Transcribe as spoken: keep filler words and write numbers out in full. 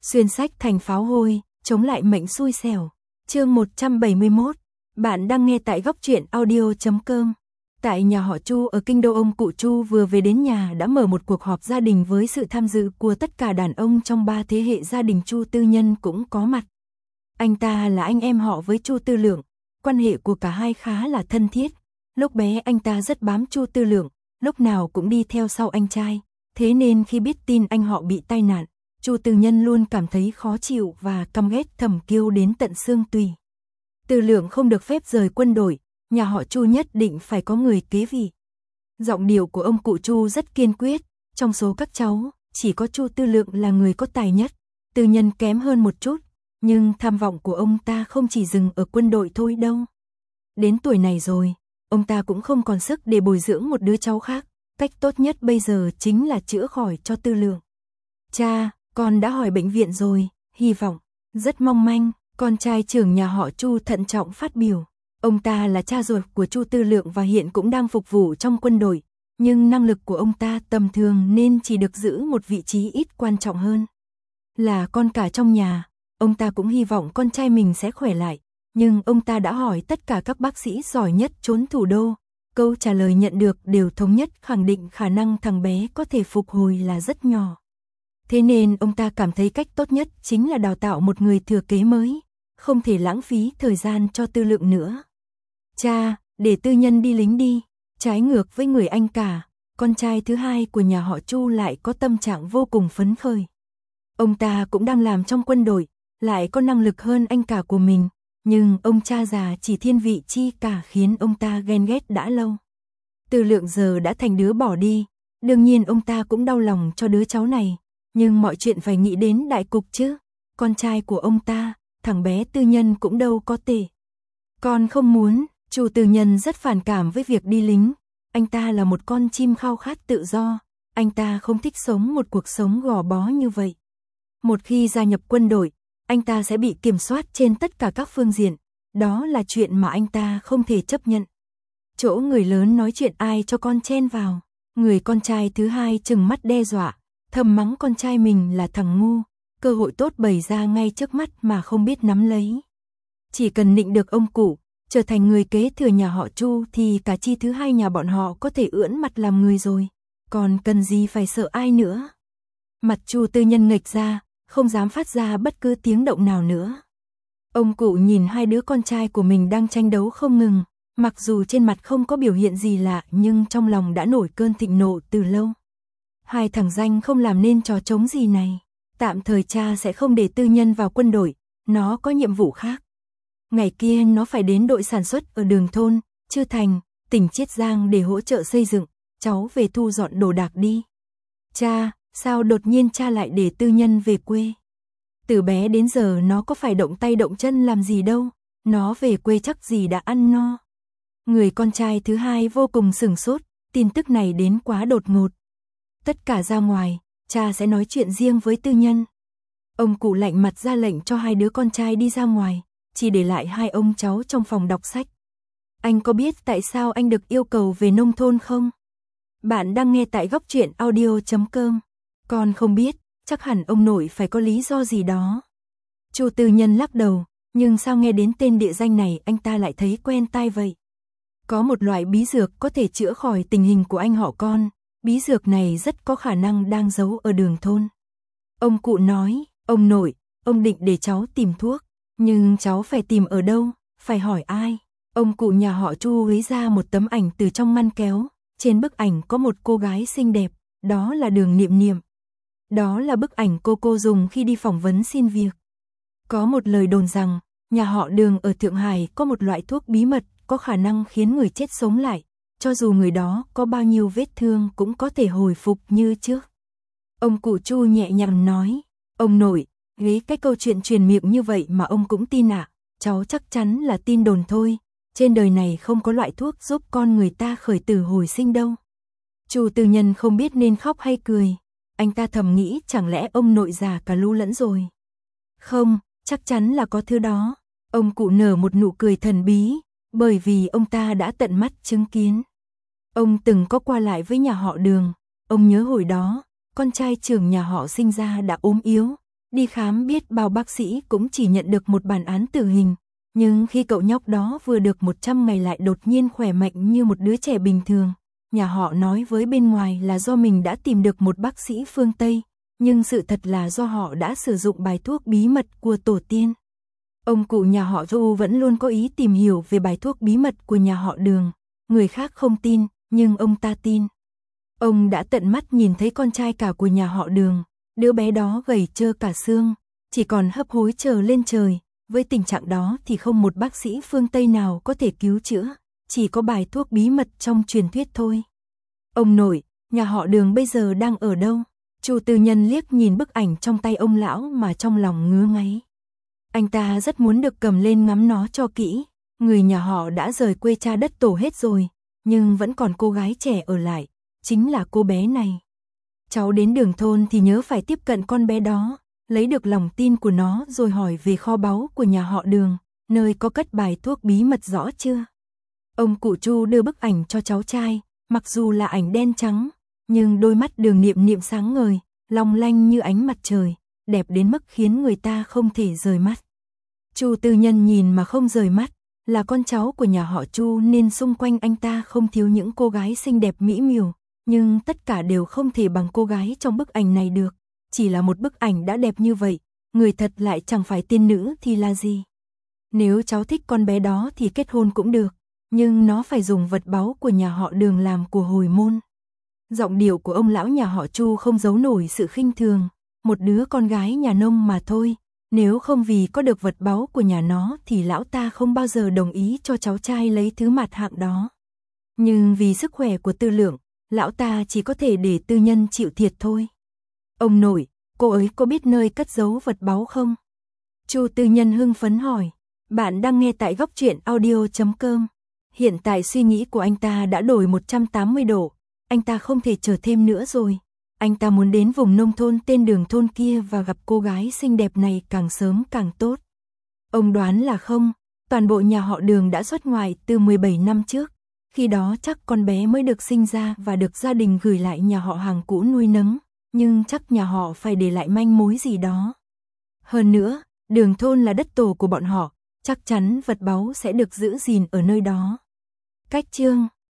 Xuyên sách thành pháo hôi, chống lại mệnh xui xẻo. Chương một trăm bảy mươi mốt. Bạn đang nghe tại góc truyện audio chấm com. Tại nhà họ Chu ở kinh đô, ông cụ Chu vừa về đến nhà đã mở một cuộc họp gia đình với sự tham dự của tất cả đàn ông trong ba thế hệ gia đình. Chu Tư Nhân cũng có mặt. Anh ta là anh em họ với Chu Tư Lượng, quan hệ của cả hai khá là thân thiết. Lúc bé anh ta rất bám Chu Tư Lượng, lúc nào cũng đi theo sau anh trai. Thế nên khi biết tin anh họ bị tai nạn, Chu Tư Nhân luôn cảm thấy khó chịu và căm ghét Thẩm Kiêu đến tận xương tủy. Tư Lượng không được phép rời quân đội, nhà họ Chu nhất định phải có người kế vị. Giọng điệu của ông cụ Chu rất kiên quyết, trong số các cháu, chỉ có Chu Tư Lượng là người có tài nhất, Tư Nhân kém hơn một chút, nhưng tham vọng của ông ta không chỉ dừng ở quân đội thôi đâu. Đến tuổi này rồi, ông ta cũng không còn sức để bồi dưỡng một đứa cháu khác, cách tốt nhất bây giờ chính là chữa khỏi cho Tư Lượng. Cha, con đã hỏi bệnh viện rồi, hy vọng, rất mong manh, con trai trưởng nhà họ Chu thận trọng phát biểu. Ông ta là cha ruột của Chu Tư Lượng và hiện cũng đang phục vụ trong quân đội, nhưng năng lực của ông ta tầm thường nên chỉ được giữ một vị trí ít quan trọng hơn. Là con cả trong nhà, ông ta cũng hy vọng con trai mình sẽ khỏe lại, nhưng ông ta đã hỏi tất cả các bác sĩ giỏi nhất chốn thủ đô. Câu trả lời nhận được đều thống nhất khẳng định khả năng thằng bé có thể phục hồi là rất nhỏ. Thế nên ông ta cảm thấy cách tốt nhất chính là đào tạo một người thừa kế mới, không thể lãng phí thời gian cho Tư Lượng nữa. Cha, để Tư Nhân đi lính đi. Trái ngược với người anh cả, con trai thứ hai của nhà họ Chu lại có tâm trạng vô cùng phấn khởi. Ông ta cũng đang làm trong quân đội, lại có năng lực hơn anh cả của mình, nhưng ông cha già chỉ thiên vị chi cả khiến ông ta ghen ghét đã lâu. Tư Lượng giờ đã thành đứa bỏ đi, đương nhiên ông ta cũng đau lòng cho đứa cháu này, nhưng mọi chuyện phải nghĩ đến đại cục chứ. Con trai của ông ta, thằng bé Tư Nhân cũng đâu có tệ. Con không muốn. Chu Tư Nhân rất phản cảm với việc đi lính, anh ta là một con chim khao khát tự do, anh ta không thích sống một cuộc sống gò bó như vậy. Một khi gia nhập quân đội, anh ta sẽ bị kiểm soát trên tất cả các phương diện, đó là chuyện mà anh ta không thể chấp nhận. Chỗ người lớn nói chuyện ai cho con chen vào, người con trai thứ hai trừng mắt đe dọa, thầm mắng con trai mình là thằng ngu, cơ hội tốt bày ra ngay trước mắt mà không biết nắm lấy. Chỉ cần nịnh được ông cụ, trở thành người kế thừa nhà họ Chu thì cả chi thứ hai nhà bọn họ có thể ưỡn mặt làm người rồi, còn cần gì phải sợ ai nữa. Mặt Chu Tư Nhân nghệch ra, không dám phát ra bất cứ tiếng động nào nữa. Ông cụ nhìn hai đứa con trai của mình đang tranh đấu không ngừng, mặc dù trên mặt không có biểu hiện gì lạ nhưng trong lòng đã nổi cơn thịnh nộ từ lâu. Hai thằng danh không làm nên trò trống gì này, tạm thời cha sẽ không để Tư Nhân vào quân đội, nó có nhiệm vụ khác. Ngày kia nó phải đến đội sản xuất ở đường thôn Chư Thành, tỉnh Chiết Giang để hỗ trợ xây dựng, cháu về thu dọn đồ đạc đi. Cha, sao đột nhiên cha lại để Tư Nhân về quê? Từ bé đến giờ nó có phải động tay động chân làm gì đâu, nó về quê chắc gì đã ăn no. Người con trai thứ hai vô cùng sửng sốt, tin tức này đến quá đột ngột. Tất cả ra ngoài, cha sẽ nói chuyện riêng với Tư Nhân. Ông cụ lạnh mặt ra lệnh cho hai đứa con trai đi ra ngoài, chỉ để lại hai ông cháu trong phòng đọc sách. Anh có biết tại sao anh được yêu cầu về nông thôn không? Bạn đang nghe tại góc truyện audio chấm com. Con không biết, chắc hẳn ông nội phải có lý do gì đó. Chu Tư Nhân lắc đầu, nhưng sao nghe đến tên địa danh này anh ta lại thấy quen tai vậy? Có một loại bí dược có thể chữa khỏi tình hình của anh họ con, bí dược này rất có khả năng đang giấu ở đường thôn. Ông cụ nói, ông nội, ông định để cháu tìm thuốc. Nhưng cháu phải tìm ở đâu, phải hỏi ai? Ông cụ nhà họ Chu lấy ra một tấm ảnh từ trong ngăn kéo, trên bức ảnh có một cô gái xinh đẹp, đó là Đường Niệm Niệm. Đó là bức ảnh cô cô dùng khi đi phỏng vấn xin việc. Có một lời đồn rằng, nhà họ Đường ở Thượng Hải có một loại thuốc bí mật có khả năng khiến người chết sống lại, cho dù người đó có bao nhiêu vết thương cũng có thể hồi phục như trước. Ông cụ Chu nhẹ nhàng nói, ông nội, ghế cái câu chuyện truyền miệng như vậy mà ông cũng tin ạ? À? Cháu chắc chắn là tin đồn thôi, trên đời này không có loại thuốc giúp con người ta khởi tử hồi sinh đâu. Chu Tư Nhân không biết nên khóc hay cười, anh ta thầm nghĩ chẳng lẽ ông nội già cả lú lẫn rồi. Không, chắc chắn là có thứ đó. Ông cụ nở một nụ cười thần bí, bởi vì ông ta đã tận mắt chứng kiến. Ông từng có qua lại với nhà họ Đường, ông nhớ hồi đó, con trai trưởng nhà họ sinh ra đã ốm yếu. đi khám biết bao bác sĩ cũng chỉ nhận được một bản án tử hình. Nhưng khi cậu nhóc đó vừa được một trăm ngày lại đột nhiên khỏe mạnh như một đứa trẻ bình thường, nhà họ nói với bên ngoài là do mình đã tìm được một bác sĩ phương Tây, nhưng sự thật là do họ đã sử dụng bài thuốc bí mật của tổ tiên. Ông cụ nhà họ Du vẫn luôn có ý tìm hiểu về bài thuốc bí mật của nhà họ Đường, người khác không tin, nhưng ông ta tin. Ông đã tận mắt nhìn thấy con trai cả của nhà họ Đường, đứa bé đó gầy trơ cả xương, chỉ còn hấp hối chờ lên trời, với tình trạng đó thì không một bác sĩ phương Tây nào có thể cứu chữa, chỉ có bài thuốc bí mật trong truyền thuyết thôi. Ông nội, nhà họ Đường bây giờ đang ở đâu? Chu Tư Nhân liếc nhìn bức ảnh trong tay ông lão mà trong lòng ngứa ngáy. Anh ta rất muốn được cầm lên ngắm nó cho kỹ, người nhà họ đã rời quê cha đất tổ hết rồi, nhưng vẫn còn cô gái trẻ ở lại, chính là cô bé này. Cháu đến Đường thôn thì nhớ phải tiếp cận con bé đó, lấy được lòng tin của nó rồi hỏi về kho báu của nhà họ Đường, nơi có cất bài thuốc bí mật rõ chưa? Ông cụ Chu đưa bức ảnh cho cháu trai, mặc dù là ảnh đen trắng, nhưng đôi mắt Đường Niệm Niệm sáng ngời, long lanh như ánh mặt trời, đẹp đến mức khiến người ta không thể rời mắt. Chu Tư Nhân nhìn mà không rời mắt, là con cháu của nhà họ Chu nên xung quanh anh ta không thiếu những cô gái xinh đẹp mỹ miều, nhưng tất cả đều không thể bằng cô gái trong bức ảnh này được. Chỉ là một bức ảnh đã đẹp như vậy, người thật lại chẳng phải tiên nữ thì là gì. Nếu cháu thích con bé đó thì kết hôn cũng được, nhưng nó phải dùng vật báu của nhà họ Đường làm của hồi môn. Giọng điệu của ông lão nhà họ Chu không giấu nổi sự khinh thường, một đứa con gái nhà nông mà thôi, nếu không vì có được vật báu của nhà nó thì lão ta không bao giờ đồng ý cho cháu trai lấy thứ mạt hạng đó. Nhưng vì sức khỏe của Tư Lượng, lão ta chỉ có thể để Tư Nhân chịu thiệt thôi. Ông nội, cô ấy có biết nơi cất giấu vật báu không? Chu Tư Nhân hưng phấn hỏi. Bạn đang nghe tại góc truyện audio chấm com. Hiện tại suy nghĩ của anh ta đã đổi một trăm tám mươi độ, anh ta không thể chờ thêm nữa rồi. Anh ta muốn đến vùng nông thôn tên Đường thôn kia và gặp cô gái xinh đẹp này càng sớm càng tốt. Ông đoán là không, toàn bộ nhà họ Đường đã xuất ngoại từ mười bảy năm trước. Khi đó chắc con bé mới được sinh ra và được gia đình gửi lại nhà họ hàng cũ nuôi nấng, nhưng chắc nhà họ phải để lại manh mối gì đó. Hơn nữa, Đường thôn là đất tổ của bọn họ, chắc chắn vật báu sẽ được giữ gìn ở nơi đó. Cách chương